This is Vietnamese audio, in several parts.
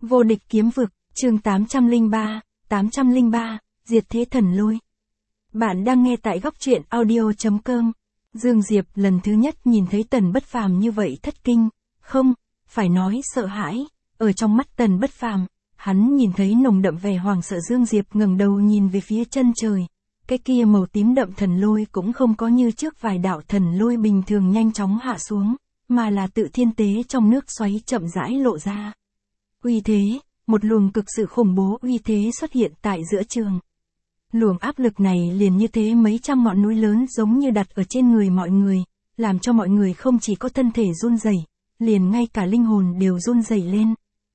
Vô địch kiếm vực, chương 803, diệt thế thần lôi. Bạn đang nghe tại góc truyện audio.com. Dương Diệp lần thứ nhất nhìn thấy Tần Bất Phàm như vậy thất kinh, không, phải nói sợ hãi, ở trong mắt Tần Bất Phàm, hắn nhìn thấy nồng đậm vẻ hoàng sợ. Dương Diệp ngẩng đầu nhìn về phía chân trời, cái kia màu tím đậm thần lôi cũng không có như trước vài đạo thần lôi bình thường nhanh chóng hạ xuống, mà là tự thiên tế trong nước xoáy chậm rãi lộ ra. Uy thế, một luồng cực sự khủng bố uy thế xuất hiện tại giữa trường. Luồng áp lực này liền như thế mấy trăm ngọn núi lớn giống như đặt ở trên người mọi người, làm cho mọi người không chỉ có thân thể run rẩy, liền ngay cả linh hồn đều run rẩy lên.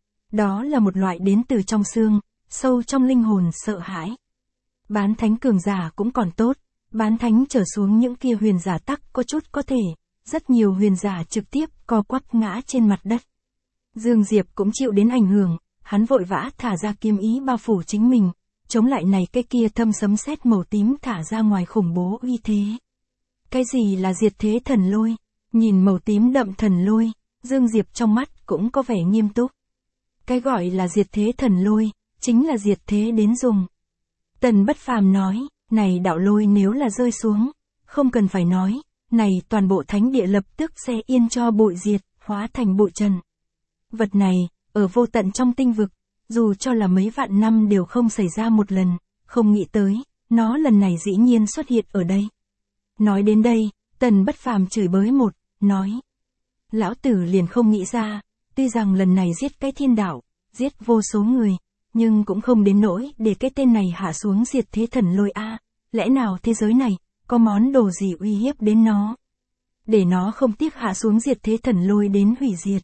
Đó là một loại đến từ trong xương, sâu trong linh hồn sợ hãi. Bán thánh cường giả cũng còn tốt, bán thánh trở xuống những kia huyền giả tắc có chút có thể, rất nhiều huyền giả trực tiếp co quắp ngã trên mặt đất. Dương Diệp cũng chịu đến ảnh hưởng, hắn vội vã thả ra kiếm ý bao phủ chính mình, chống lại này cái kia thâm sấm sét màu tím thả ra ngoài khủng bố uy thế. Cái gì là diệt thế thần lôi? Nhìn màu tím đậm thần lôi, Dương Diệp trong mắt cũng có vẻ nghiêm túc. Cái gọi là diệt thế thần lôi, chính là diệt thế đến dùng. Tần Bất Phàm nói, này đạo lôi nếu là rơi xuống, không cần phải nói, này toàn bộ thánh địa lập tức sẽ yên cho bụi diệt, hóa thành bụi trần. Vật này, ở vô tận trong tinh vực, dù cho là mấy vạn năm đều không xảy ra một lần, không nghĩ tới, nó lần này dĩ nhiên xuất hiện ở đây. Nói đến đây, Tần Bất Phàm chửi bới một, nói. Lão tử liền không nghĩ ra, tuy rằng lần này giết cái thiên đạo, giết vô số người, nhưng cũng không đến nỗi để cái tên này hạ xuống diệt thế thần lôi a. Lẽ nào thế giới này, có món đồ gì uy hiếp đến nó? Để nó không tiếc hạ xuống diệt thế thần lôi đến hủy diệt.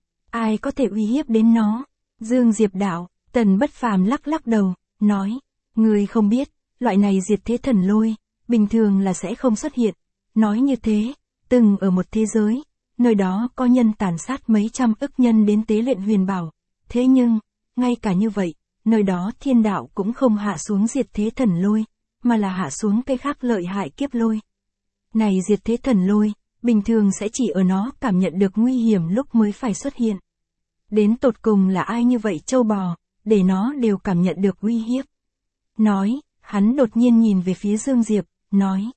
Ai có thể uy hiếp đến nó? Dương Diệp đạo, Tần Bất Phàm lắc lắc đầu, nói, ngươi không biết, loại này diệt thế thần lôi, bình thường là sẽ không xuất hiện. Nói như thế, từng ở một thế giới, nơi đó có nhân tàn sát mấy trăm ức nhân đến tế luyện huyền bảo. Thế nhưng, ngay cả như vậy, nơi đó thiên đạo cũng không hạ xuống diệt thế thần lôi, mà là hạ xuống cái khác lợi hại kiếp lôi. Này diệt thế thần lôi, bình thường sẽ chỉ ở nó cảm nhận được nguy hiểm lúc mới phải xuất hiện. Đến tột cùng là ai như vậy trâu bò, để nó đều cảm nhận được uy hiếp. Nói, hắn đột nhiên nhìn về phía Dương Diệp, nói.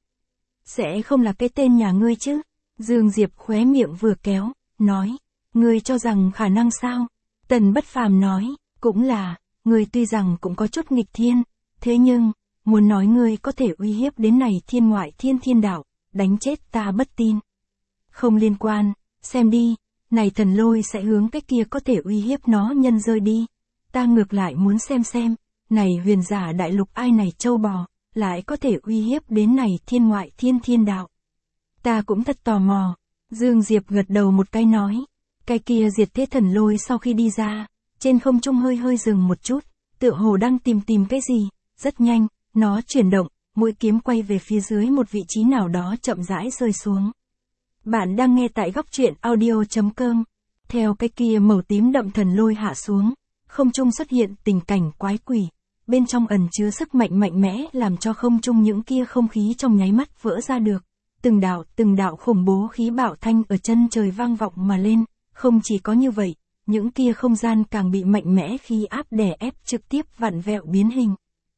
Sẽ không là cái tên nhà ngươi chứ? Dương Diệp khóe miệng vừa kéo, nói. Ngươi cho rằng khả năng sao? Tần Bất Phàm nói, cũng là, ngươi tuy rằng cũng có chút nghịch thiên, thế nhưng, muốn nói ngươi có thể uy hiếp đến này thiên ngoại thiên đạo, đánh chết ta bất tin. Không liên quan, xem đi. Này thần lôi sẽ hướng cái kia có thể uy hiếp nó nhân rơi đi. Ta ngược lại muốn xem, này huyền giả đại lục ai này trâu bò, lại có thể uy hiếp đến này thiên ngoại thiên đạo. Ta cũng thật tò mò. Dương Diệp gật đầu một cái nói. Cái kia diệt thế thần lôi sau khi đi ra, trên không trung hơi dừng một chút, tựa hồ đang tìm cái gì, rất nhanh, nó chuyển động, mũi kiếm quay về phía dưới một vị trí nào đó chậm rãi rơi xuống. Bạn đang nghe tại góc truyện audio.com. Theo cái kia màu tím đậm thần lôi hạ xuống, không trung xuất hiện tình cảnh quái quỷ, bên trong ẩn chứa sức mạnh mạnh mẽ làm cho không trung những kia không khí trong nháy mắt vỡ ra được. Từng đạo khủng bố khí bạo thanh ở chân trời vang vọng mà lên, không chỉ có như vậy, những kia không gian càng bị mạnh mẽ khí áp đè ép trực tiếp vặn vẹo biến hình.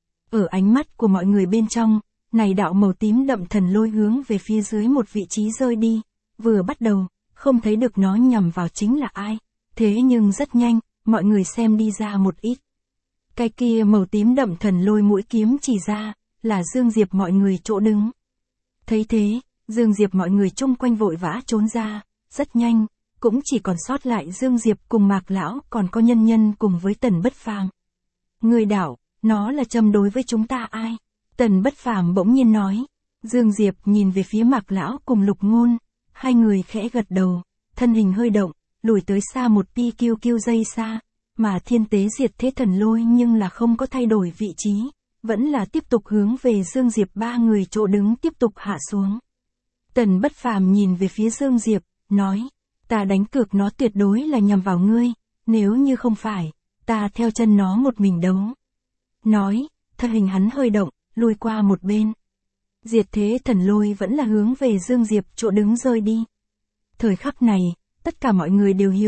Ở ánh mắt của mọi người bên trong, này đạo màu tím đậm thần lôi hướng về phía dưới một vị trí rơi đi. Vừa bắt đầu, không thấy được nó nhằm vào chính là ai. Thế nhưng rất nhanh, mọi người xem đi ra một ít. Cái kia màu tím đậm thần lôi mũi kiếm chỉ ra, là Dương Diệp mọi người chỗ đứng. Thấy thế, Dương Diệp mọi người chung quanh vội vã trốn ra, rất nhanh, cũng chỉ còn sót lại Dương Diệp cùng Mạc Lão còn có nhân cùng với Tần Bất Phàm. Người đảo, nó là châm đối với chúng ta ai? Tần Bất Phàm bỗng nhiên nói. Dương Diệp nhìn về phía Mạc Lão cùng Lục Ngôn. Hai người khẽ gật đầu, thân hình hơi động, lùi tới xa một PQQ giây xa, mà thiên tế diệt thế thần lôi nhưng là không có thay đổi vị trí, vẫn là tiếp tục hướng về Dương Diệp ba người chỗ đứng tiếp tục hạ xuống. Tần Bất Phàm nhìn về phía Dương Diệp, nói, ta đánh cược nó tuyệt đối là nhằm vào ngươi, nếu như không phải, ta theo chân nó một mình đấu. Nói, thân hình hắn hơi động, lùi qua một bên. Diệt thế thần lôi vẫn là hướng về Dương Diệp chỗ đứng rơi đi. Thời khắc này, tất cả mọi người đều hiểu,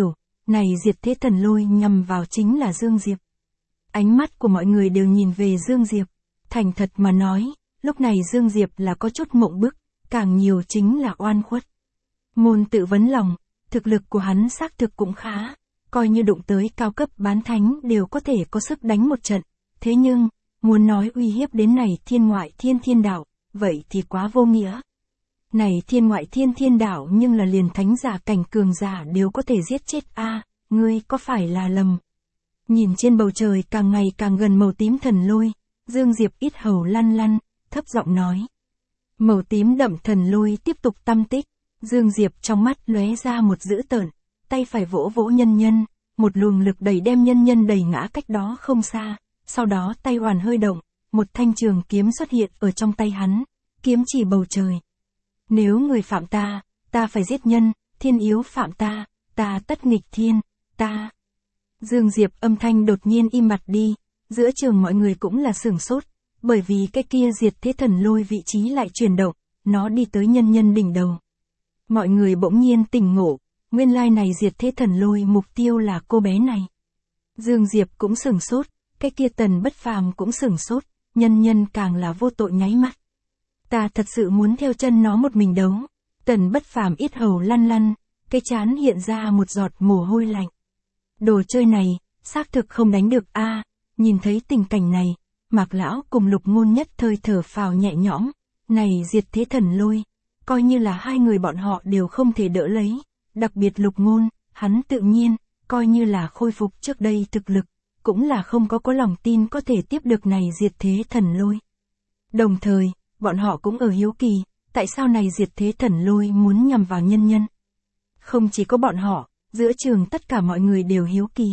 này diệt thế thần lôi nhằm vào chính là Dương Diệp. Ánh mắt của mọi người đều nhìn về Dương Diệp. Thành thật mà nói, lúc này Dương Diệp là có chút mộng bức, càng nhiều chính là oan khuất. Ngôn tự vấn lòng, thực lực của hắn xác thực cũng khá, coi như đụng tới cao cấp bán thánh đều có thể có sức đánh một trận. Thế nhưng, muốn nói uy hiếp đến này thiên ngoại thiên đạo, vậy thì quá vô nghĩa. Này thiên ngoại thiên đạo nhưng là liền thánh giả cảnh cường giả đều có thể giết chết a, ngươi có phải là lầm. Nhìn trên bầu trời càng ngày càng gần màu tím thần lôi, Dương Diệp ít hầu lăn lăn, thấp giọng nói. Màu tím đậm thần lôi tiếp tục tăm tích, Dương Diệp trong mắt lóe ra một dữ tợn, tay phải vỗ vỗ nhân nhân, một luồng lực đẩy đem nhân nhân đẩy ngã cách đó không xa, sau đó tay hoàn hơi động, một thanh trường kiếm xuất hiện ở trong tay hắn, kiếm chỉ bầu trời. Nếu người phạm ta, ta phải giết nhân, thiên yếu phạm ta, ta tất nghịch thiên, ta. Dương Diệp âm thanh đột nhiên im bặt đi, giữa trường mọi người cũng là sửng sốt, bởi vì cái kia diệt thế thần lôi vị trí lại chuyển động, nó đi tới nhân nhân đỉnh đầu. Mọi người bỗng nhiên tỉnh ngộ, nguyên lai này diệt thế thần lôi mục tiêu là cô bé này. Dương Diệp cũng sửng sốt, cái kia Tần Bất Phàm cũng sửng sốt, nhân nhân càng là vô tội nháy mắt. Ta thật sự muốn theo chân nó một mình đấu. Tần Bất Phàm ít hầu lăn lăn, cái trán hiện ra một giọt mồ hôi lạnh. Đồ chơi này, xác thực không đánh được a. Nhìn thấy tình cảnh này, Mạc lão cùng Lục Ngôn nhất thời thở phào nhẹ nhõm, này diệt thế thần lôi, coi như là hai người bọn họ đều không thể đỡ lấy, đặc biệt Lục Ngôn, hắn tự nhiên, coi như là khôi phục trước đây thực lực, cũng là không có lòng tin có thể tiếp được này diệt thế thần lôi. Đồng thời, bọn họ cũng ở hiếu kỳ, tại sao này diệt thế thần lôi muốn nhằm vào nhân nhân. Không chỉ có bọn họ, giữa trường tất cả mọi người đều hiếu kỳ.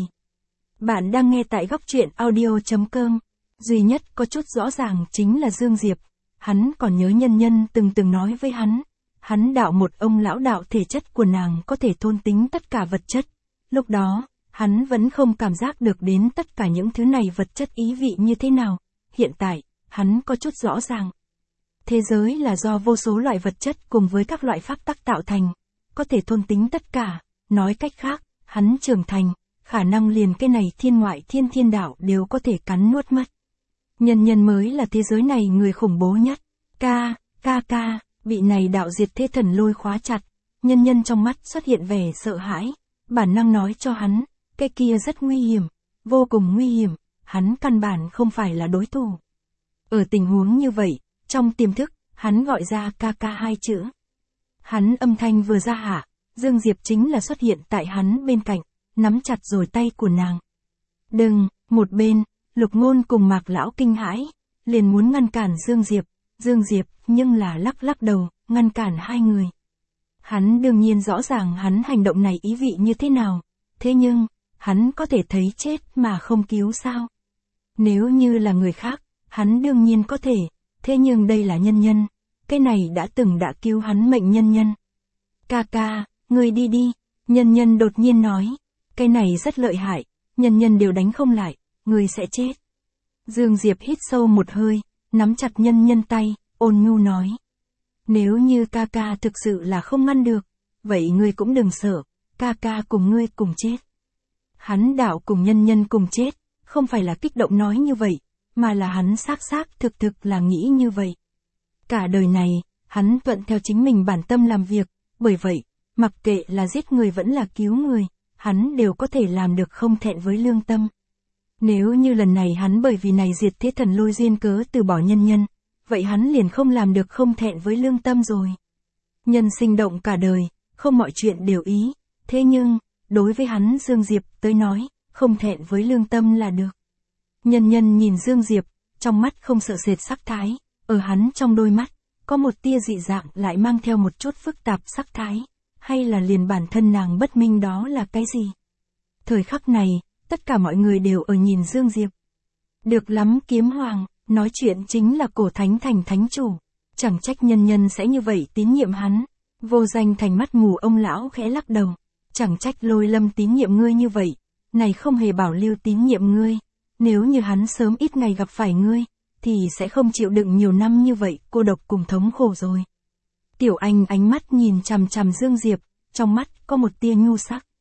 Bạn đang nghe tại góc truyện audio.com, duy nhất có chút rõ ràng chính là Dương Diệp, hắn còn nhớ nhân nhân từng nói với hắn đạo một ông lão đạo thể chất của nàng có thể thôn tính tất cả vật chất. Lúc đó, hắn vẫn không cảm giác được đến tất cả những thứ này vật chất ý vị như thế nào, hiện tại, hắn có chút rõ ràng. Thế giới là do vô số loại vật chất cùng với các loại pháp tắc tạo thành, có thể thôn tính tất cả, nói cách khác, hắn trưởng thành, khả năng liền cái này thiên ngoại thiên đạo đều có thể cắn nuốt mất. Nhân nhân mới là thế giới này người khủng bố nhất. Ca, bị này đạo diệt thế thần lôi khóa chặt, nhân nhân trong mắt xuất hiện vẻ sợ hãi, bản năng nói cho hắn, cái kia rất nguy hiểm, vô cùng nguy hiểm, hắn căn bản không phải là đối thủ. Ở tình huống như vậy, trong tiềm thức, hắn gọi ra ca hai chữ. Hắn âm thanh vừa ra hạ, Dương Diệp chính là xuất hiện tại hắn bên cạnh, nắm chặt rồi tay của nàng. Đừng, một bên, Lục Ngôn cùng Mạc lão kinh hãi, liền muốn ngăn cản Dương Diệp nhưng là lắc đầu, ngăn cản hai người. Hắn đương nhiên rõ ràng hắn hành động này ý vị như thế nào, thế nhưng, hắn có thể thấy chết mà không cứu sao? Nếu như là người khác, hắn đương nhiên có thể, thế nhưng đây là nhân nhân, cái này đã cứu hắn mệnh nhân nhân. Ca, ngươi đi, nhân nhân đột nhiên nói, cái này rất lợi hại, nhân đều đánh không lại, ngươi sẽ chết. Dương Diệp hít sâu một hơi, nắm chặt nhân nhân tay, ôn nhu nói. Nếu như ca thực sự là không ngăn được, vậy ngươi cũng đừng sợ, ca cùng ngươi cùng chết. Hắn đạo cùng nhân nhân cùng chết, không phải là kích động nói như vậy, mà là hắn xác thực là nghĩ như vậy. Cả đời này, hắn thuận theo chính mình bản tâm làm việc, bởi vậy, mặc kệ là giết người vẫn là cứu người, hắn đều có thể làm được không thẹn với lương tâm. Nếu như lần này hắn bởi vì này diệt thế thần lôi duyên cớ từ bỏ nhân nhân, vậy hắn liền không làm được không thẹn với lương tâm rồi. Nhân sinh động cả đời, không mọi chuyện đều ý, thế nhưng, đối với hắn Dương Diệp tới nói, không thẹn với lương tâm là được. Nhân nhân nhìn Dương Diệp, trong mắt không sợ sệt sắc thái, ở hắn trong đôi mắt, có một tia dị dạng lại mang theo một chút phức tạp sắc thái, hay là liền bản thân nàng bất minh đó là cái gì. Thời khắc này, tất cả mọi người đều ở nhìn Dương Diệp. Được lắm Kiếm Hoàng, nói chuyện chính là cổ thánh thành thánh chủ, chẳng trách nhân nhân sẽ như vậy tín nhiệm hắn. Vô Danh Thành mắt mù ông lão khẽ lắc đầu, chẳng trách Lôi Lâm tín nhiệm ngươi như vậy, này không hề bảo Lưu tín nhiệm ngươi, nếu như hắn sớm ít ngày gặp phải ngươi, thì sẽ không chịu đựng nhiều năm như vậy, cô độc cùng thống khổ rồi. Tiểu Anh ánh mắt nhìn chằm chằm Dương Diệp, trong mắt có một tia nhu sắc.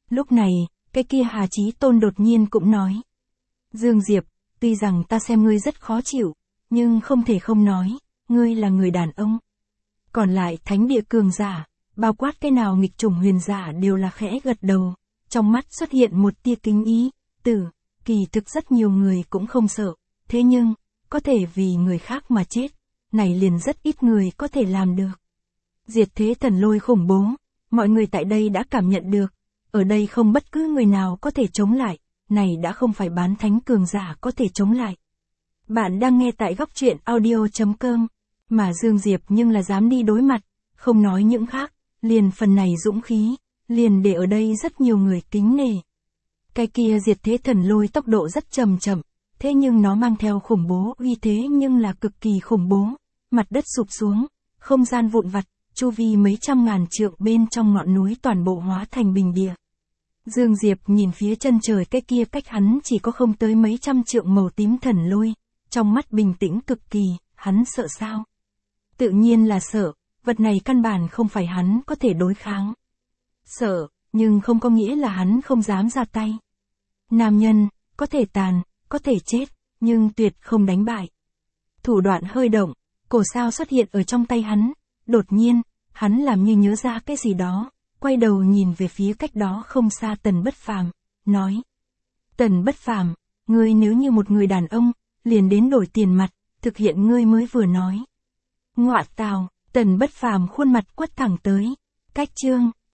Lúc này, cái kia Hà Chí Tôn đột nhiên cũng nói. Dương Diệp, tuy rằng ta xem ngươi rất khó chịu, nhưng không thể không nói, ngươi là người đàn ông. Còn lại thánh địa cường giả, bao quát cái nào nghịch chủng huyền giả đều là khẽ gật đầu, trong mắt xuất hiện một tia kính ý, kỳ thực rất nhiều người cũng không sợ, thế nhưng, có thể vì người khác mà chết, này liền rất ít người có thể làm được. Diệt thế thần lôi khủng bố, mọi người tại đây đã cảm nhận được, ở đây không bất cứ người nào có thể chống lại, này đã không phải bán thánh cường giả có thể chống lại. Bạn đang nghe tại góc truyện audio.com, mà Dương Diệp nhưng là dám đi đối mặt, không nói những khác, liền phần này dũng khí, liền để ở đây rất nhiều người kính nể. Cái kia diệt thế thần lôi tốc độ rất chậm, thế nhưng nó mang theo khủng bố uy thế nhưng là cực kỳ khủng bố, mặt đất sụp xuống, không gian vụn vặt, chu vi mấy trăm ngàn trượng bên trong ngọn núi toàn bộ hóa thành bình địa. Dương Diệp nhìn phía chân trời cái kia cách hắn chỉ có không tới mấy trăm trượng màu tím thần lôi, trong mắt bình tĩnh cực kỳ, hắn sợ sao? Tự nhiên là sợ, vật này căn bản không phải hắn có thể đối kháng. Sợ, nhưng không có nghĩa là hắn không dám ra tay. Nam nhân, có thể tàn, có thể chết, nhưng tuyệt không đánh bại. Thủ đoạn hơi động, cổ sao xuất hiện ở trong tay hắn, đột nhiên, hắn làm như nhớ ra cái gì đó, quay đầu nhìn về phía cách đó không xa Tần Bất Phàm, nói. Tần Bất Phàm, ngươi nếu như một người đàn ông, liền đến đổi tiền mặt, thực hiện ngươi mới vừa nói. Ngọa tào, Tần Bất Phàm khuôn mặt quất thẳng tới, cách chương.